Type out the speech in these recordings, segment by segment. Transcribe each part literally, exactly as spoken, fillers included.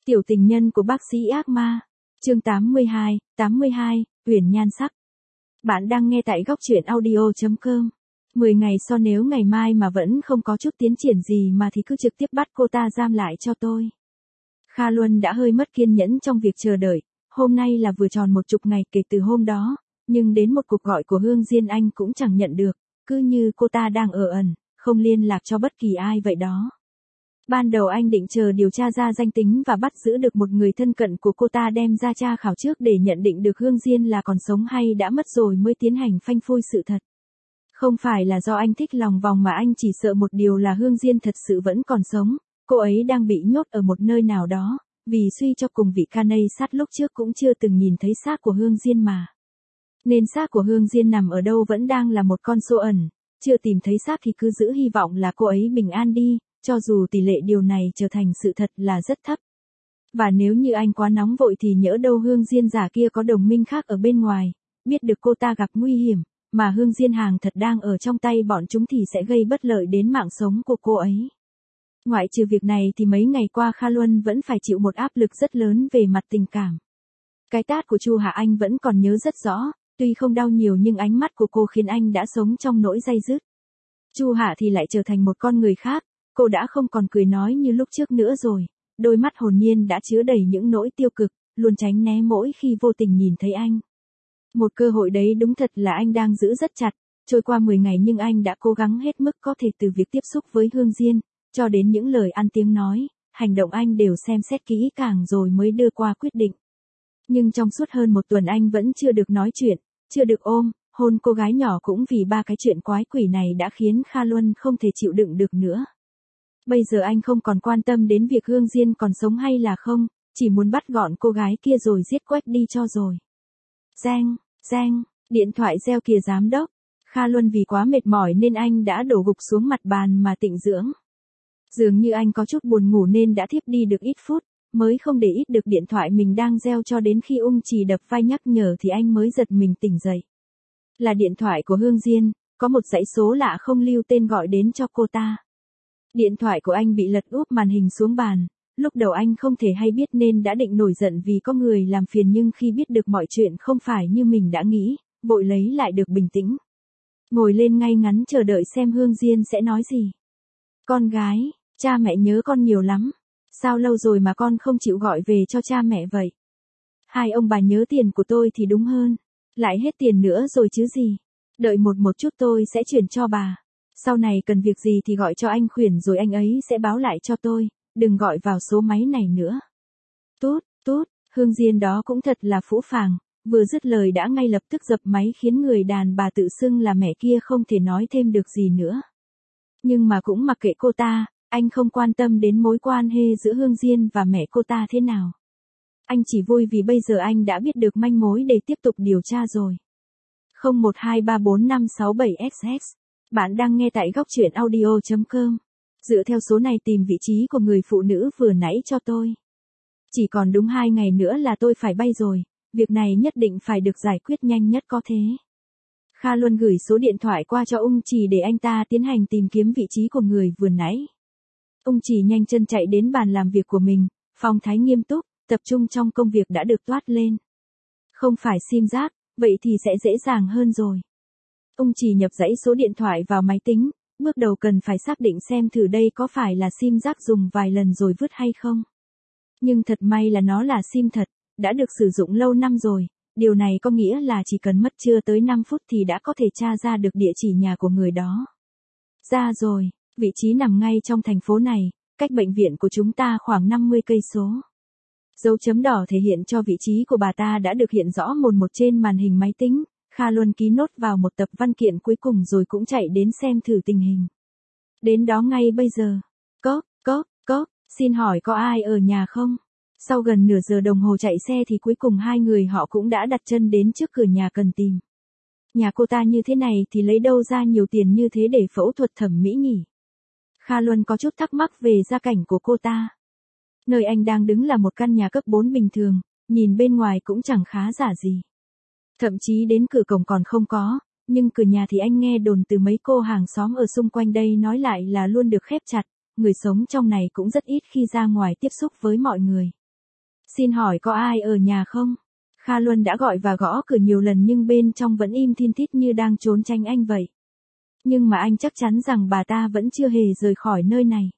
Tiểu tình nhân của bác sĩ ác ma. Chương tám mươi hai, tám mươi hai, Uyển nhan sắc. Bạn đang nghe tại góc truyện audio chấm com. mười ngày sau nếu ngày mai mà vẫn không có chút tiến triển gì mà thì cứ trực tiếp bắt cô ta giam lại cho tôi. Kha Luân đã hơi mất kiên nhẫn trong việc chờ đợi, hôm nay là vừa tròn một chục ngày kể từ hôm đó, nhưng đến một cuộc gọi của Hương Diên anh cũng chẳng nhận được, cứ như cô ta đang ở ẩn, không liên lạc cho bất kỳ ai vậy đó. Ban đầu anh định chờ điều tra ra danh tính và bắt giữ được một người thân cận của cô ta đem ra tra khảo trước để nhận định được Hương Diên là còn sống hay đã mất rồi mới tiến hành phanh phui sự thật. Không phải là do anh thích lòng vòng mà anh chỉ sợ một điều là Hương Diên thật sự vẫn còn sống, cô ấy đang bị nhốt ở một nơi nào đó, vì suy cho cùng vị Canay sát lúc trước cũng chưa từng nhìn thấy xác của Hương Diên mà. Nên xác của Hương Diên nằm ở đâu vẫn đang là một con số ẩn, chưa tìm thấy xác thì cứ giữ hy vọng là cô ấy bình an đi. Cho dù tỷ lệ điều này trở thành sự thật là rất thấp. Và nếu như anh quá nóng vội thì nhỡ đâu Hương Diên giả kia có đồng minh khác ở bên ngoài, biết được cô ta gặp nguy hiểm, mà Hương Diên hàng thật đang ở trong tay bọn chúng thì sẽ gây bất lợi đến mạng sống của cô ấy. Ngoại trừ việc này thì mấy ngày qua Kha Luân vẫn phải chịu một áp lực rất lớn về mặt tình cảm. Cái tát của Chu Hạ Anh vẫn còn nhớ rất rõ, tuy không đau nhiều nhưng ánh mắt của cô khiến anh đã sống trong nỗi day dứt. Chu Hạ thì lại trở thành một con người khác. Cô đã không còn cười nói như lúc trước nữa rồi, đôi mắt hồn nhiên đã chứa đầy những nỗi tiêu cực, luôn tránh né mỗi khi vô tình nhìn thấy anh. Một cơ hội đấy đúng thật là anh đang giữ rất chặt, trôi qua mười ngày nhưng anh đã cố gắng hết mức có thể từ việc tiếp xúc với Hương Diên, cho đến những lời ăn tiếng nói, hành động anh đều xem xét kỹ càng rồi mới đưa qua quyết định. Nhưng trong suốt hơn một tuần anh vẫn chưa được nói chuyện, chưa được ôm, hôn cô gái nhỏ cũng vì ba cái chuyện quái quỷ này đã khiến Kha Luân không thể chịu đựng được nữa. Bây giờ anh không còn quan tâm đến việc Hương Diên còn sống hay là không, chỉ muốn bắt gọn cô gái kia rồi giết quách đi cho rồi. Reng, reng, điện thoại reo kìa giám đốc. Kha Luân vì quá mệt mỏi nên anh đã đổ gục xuống mặt bàn mà tịnh dưỡng. Dường như anh có chút buồn ngủ nên đã thiếp đi được ít phút, mới không để ít được điện thoại mình đang reo cho đến khi Ung Trì đập vai nhắc nhở thì anh mới giật mình tỉnh dậy. Là điện thoại của Hương Diên, có một dãy số lạ không lưu tên gọi đến cho cô ta. Điện thoại của anh bị lật úp màn hình xuống bàn, lúc đầu anh không thể hay biết nên đã định nổi giận vì có người làm phiền nhưng khi biết được mọi chuyện không phải như mình đã nghĩ, vội lấy lại được bình tĩnh. Ngồi lên ngay ngắn chờ đợi xem Hương Diên sẽ nói gì. Con gái, cha mẹ nhớ con nhiều lắm. Sao lâu rồi mà con không chịu gọi về cho cha mẹ vậy? Hai ông bà nhớ tiền của tôi thì đúng hơn. Lại hết tiền nữa rồi chứ gì. Đợi một một chút tôi sẽ chuyển cho bà. Sau này cần việc gì thì gọi cho anh Khuyển rồi anh ấy sẽ báo lại cho tôi, đừng gọi vào số máy này nữa. Tút, tút, Hương Diên đó cũng thật là phũ phàng, vừa dứt lời đã ngay lập tức dập máy khiến người đàn bà tự xưng là mẹ kia không thể nói thêm được gì nữa. Nhưng mà cũng mặc kệ cô ta, anh không quan tâm đến mối quan hệ giữa Hương Diên và mẹ cô ta thế nào. Anh chỉ vui vì bây giờ anh đã biết được manh mối để tiếp tục điều tra rồi. không một hai ba bốn năm sáu bảy x x Bạn đang nghe tại góc truyện audio chấm com. Dựa theo số này tìm vị trí của người phụ nữ vừa nãy cho tôi. Chỉ còn đúng hai ngày nữa là tôi phải bay rồi, việc này nhất định phải được giải quyết nhanh nhất có thế. Kha Luân gửi số điện thoại qua cho Ung Trì để anh ta tiến hành tìm kiếm vị trí của người vừa nãy. Ung Trì nhanh chân chạy đến bàn làm việc của mình, phong thái nghiêm túc, tập trung trong công việc đã được toát lên. Không phải sim giác, vậy thì sẽ dễ dàng hơn rồi. Ung Trì nhập dãy số điện thoại vào máy tính, bước đầu cần phải xác định xem thử đây có phải là sim rác dùng vài lần rồi vứt hay không. Nhưng thật may là nó là sim thật, đã được sử dụng lâu năm rồi, điều này có nghĩa là chỉ cần mất chưa tới năm phút thì đã có thể tra ra được địa chỉ nhà của người đó. Ra rồi, vị trí nằm ngay trong thành phố này, cách bệnh viện của chúng ta khoảng năm mươi cây số. Dấu chấm đỏ thể hiện cho vị trí của bà ta đã được hiện rõ mồn một trên màn hình máy tính. Kha Luân ký nốt vào một tập văn kiện cuối cùng rồi cũng chạy đến xem thử tình hình. Đến đó ngay bây giờ. Cốc, cốc, cốc, xin hỏi có ai ở nhà không? Sau gần nửa giờ đồng hồ chạy xe thì cuối cùng hai người họ cũng đã đặt chân đến trước cửa nhà cần tìm. Nhà cô ta như thế này thì lấy đâu ra nhiều tiền như thế để phẫu thuật thẩm mỹ nhỉ? Kha Luân có chút thắc mắc về gia cảnh của cô ta. Nơi anh đang đứng là một căn nhà cấp bốn bình thường, nhìn bên ngoài cũng chẳng khá giả gì. Thậm chí đến cửa cổng còn không có, nhưng cửa nhà thì anh nghe đồn từ mấy cô hàng xóm ở xung quanh đây nói lại là luôn được khép chặt, người sống trong này cũng rất ít khi ra ngoài tiếp xúc với mọi người. Xin hỏi có ai ở nhà không? Kha Luân đã gọi và gõ cửa nhiều lần nhưng bên trong vẫn im thin thít như đang trốn tránh anh vậy. Nhưng mà anh chắc chắn rằng bà ta vẫn chưa hề rời khỏi nơi này.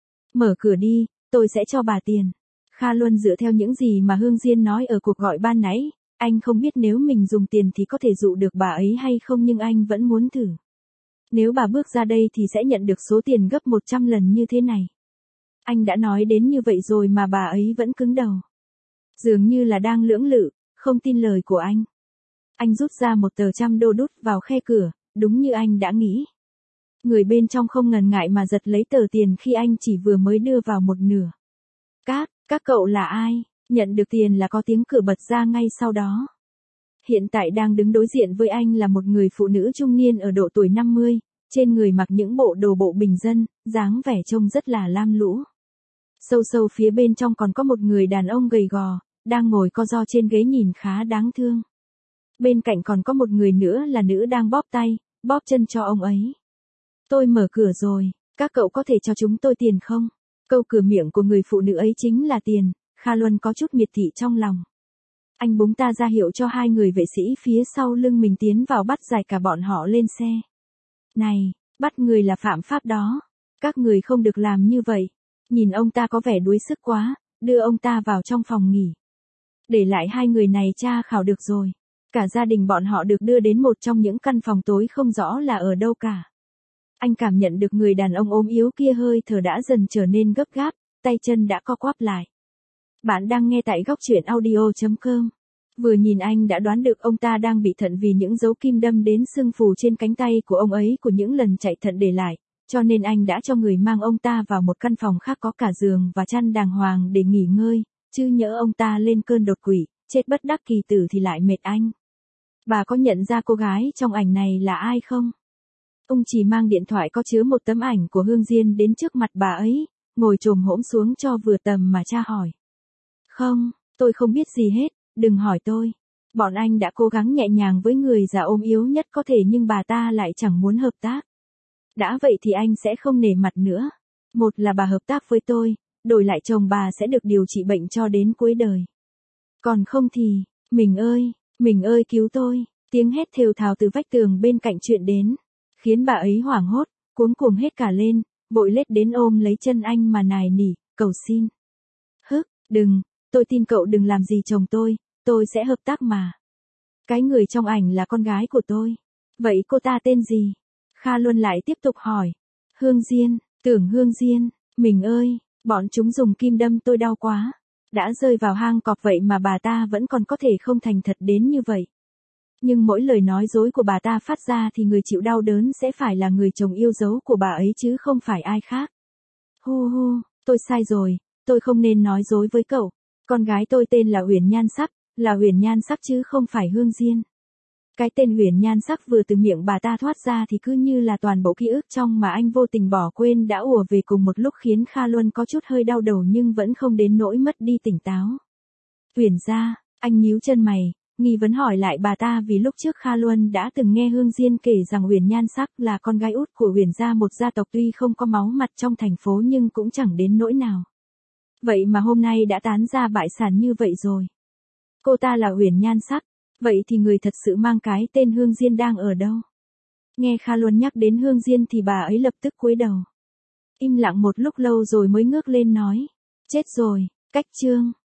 Mở cửa đi, tôi sẽ cho bà tiền. Kha Luân dựa theo những gì mà Hương Diên nói ở cuộc gọi ban nãy, anh không biết nếu mình dùng tiền thì có thể dụ được bà ấy hay không nhưng anh vẫn muốn thử. Nếu bà bước ra đây thì sẽ nhận được số tiền gấp một trăm lần như thế này. Anh đã nói đến như vậy rồi mà bà ấy vẫn cứng đầu. Dường như là đang lưỡng lự, không tin lời của anh. Anh rút ra một tờ trăm đô đút vào khe cửa, đúng như anh đã nghĩ. Người bên trong không ngần ngại mà giật lấy tờ tiền khi anh chỉ vừa mới đưa vào một nửa. Các, các cậu là ai? Nhận được tiền là có tiếng cửa bật ra ngay sau đó. Hiện tại đang đứng đối diện với anh là một người phụ nữ trung niên ở độ tuổi năm mươi, trên người mặc những bộ đồ bộ bình dân, dáng vẻ trông rất là lam lũ. Sâu sâu phía bên trong còn có một người đàn ông gầy gò, đang ngồi co ro trên ghế nhìn khá đáng thương. Bên cạnh còn có một người nữa là nữ đang bóp tay, bóp chân cho ông ấy. Tôi mở cửa rồi, các cậu có thể cho chúng tôi tiền không? Câu cửa miệng của người phụ nữ ấy chính là tiền, Kha Luân có chút miệt thị trong lòng. Anh búng ta ra hiệu cho hai người vệ sĩ phía sau lưng mình tiến vào bắt giải cả bọn họ lên xe. Này, bắt người là phạm pháp đó. Các người không được làm như vậy. Nhìn ông ta có vẻ đuối sức quá, đưa ông ta vào trong phòng nghỉ. Để lại hai người này tra khảo được rồi. Cả gia đình bọn họ được đưa đến một trong những căn phòng tối không rõ là ở đâu cả. Anh cảm nhận được người đàn ông ốm yếu kia hơi thở đã dần trở nên gấp gáp, tay chân đã co quắp lại. Bạn đang nghe tại góc truyện audio chấm com. Vừa nhìn anh đã đoán được ông ta đang bị thận vì những dấu kim đâm đến sưng phù trên cánh tay của ông ấy của những lần chạy thận để lại, cho nên anh đã cho người mang ông ta vào một căn phòng khác có cả giường và chăn đàng hoàng để nghỉ ngơi, chứ nhỡ ông ta lên cơn đột quỵ, chết bất đắc kỳ tử thì lại mệt anh. Bà có nhận ra cô gái trong ảnh này là ai không? Ông chỉ mang điện thoại có chứa một tấm ảnh của Hương Diên đến trước mặt bà ấy, ngồi chồm hổm xuống cho vừa tầm mà tra hỏi. Không, tôi không biết gì hết, đừng hỏi tôi. Bọn anh đã cố gắng nhẹ nhàng với người già ốm yếu nhất có thể nhưng bà ta lại chẳng muốn hợp tác. Đã vậy thì anh sẽ không nể mặt nữa. Một là bà hợp tác với tôi, đổi lại chồng bà sẽ được điều trị bệnh cho đến cuối đời. Còn không thì, mình ơi, mình ơi cứu tôi, tiếng hét thều thào từ vách tường bên cạnh chuyện đến. Khiến bà ấy hoảng hốt, cuống cuồng hết cả lên, vội lết đến ôm lấy chân anh mà nài nỉ, cầu xin. Hức, đừng, tôi tin cậu đừng làm gì chồng tôi, tôi sẽ hợp tác mà. Cái người trong ảnh là con gái của tôi. Vậy cô ta tên gì? Kha Luân lại tiếp tục hỏi. Hương Diên, tưởng Hương Diên, mình ơi, bọn chúng dùng kim đâm tôi đau quá. Đã rơi vào hang cọp vậy mà bà ta vẫn còn có thể không thành thật đến như vậy. Nhưng mỗi lời nói dối của bà ta phát ra thì người chịu đau đớn sẽ phải là người chồng yêu dấu của bà ấy chứ không phải ai khác. Hu hu, tôi sai rồi, tôi không nên nói dối với cậu. Con gái tôi tên là Huyền Nhan Sắc, là Huyền Nhan Sắc chứ không phải Hương Diên. Cái tên Huyền Nhan Sắc vừa từ miệng bà ta thoát ra thì cứ như là toàn bộ ký ức trong mà anh vô tình bỏ quên đã ùa về cùng một lúc khiến Kha Luân có chút hơi đau đầu nhưng vẫn không đến nỗi mất đi tỉnh táo. Huyền gia, anh nhíu chân mày, nghi vấn hỏi lại bà ta vì lúc trước Kha Luân đã từng nghe Hương Diên kể rằng Huyền Nhan Sắc là con gái út của Huyền gia, một gia tộc tuy không có máu mặt trong thành phố nhưng cũng chẳng đến nỗi nào. Vậy mà hôm nay đã tán ra bại sản như vậy rồi. Cô ta là Huyền Nhan Sắc, vậy thì người thật sự mang cái tên Hương Diên đang ở đâu? Nghe Kha Luân nhắc đến Hương Diên thì bà ấy lập tức cúi đầu. Im lặng một lúc lâu rồi mới ngước lên nói. Chết rồi, cách chương.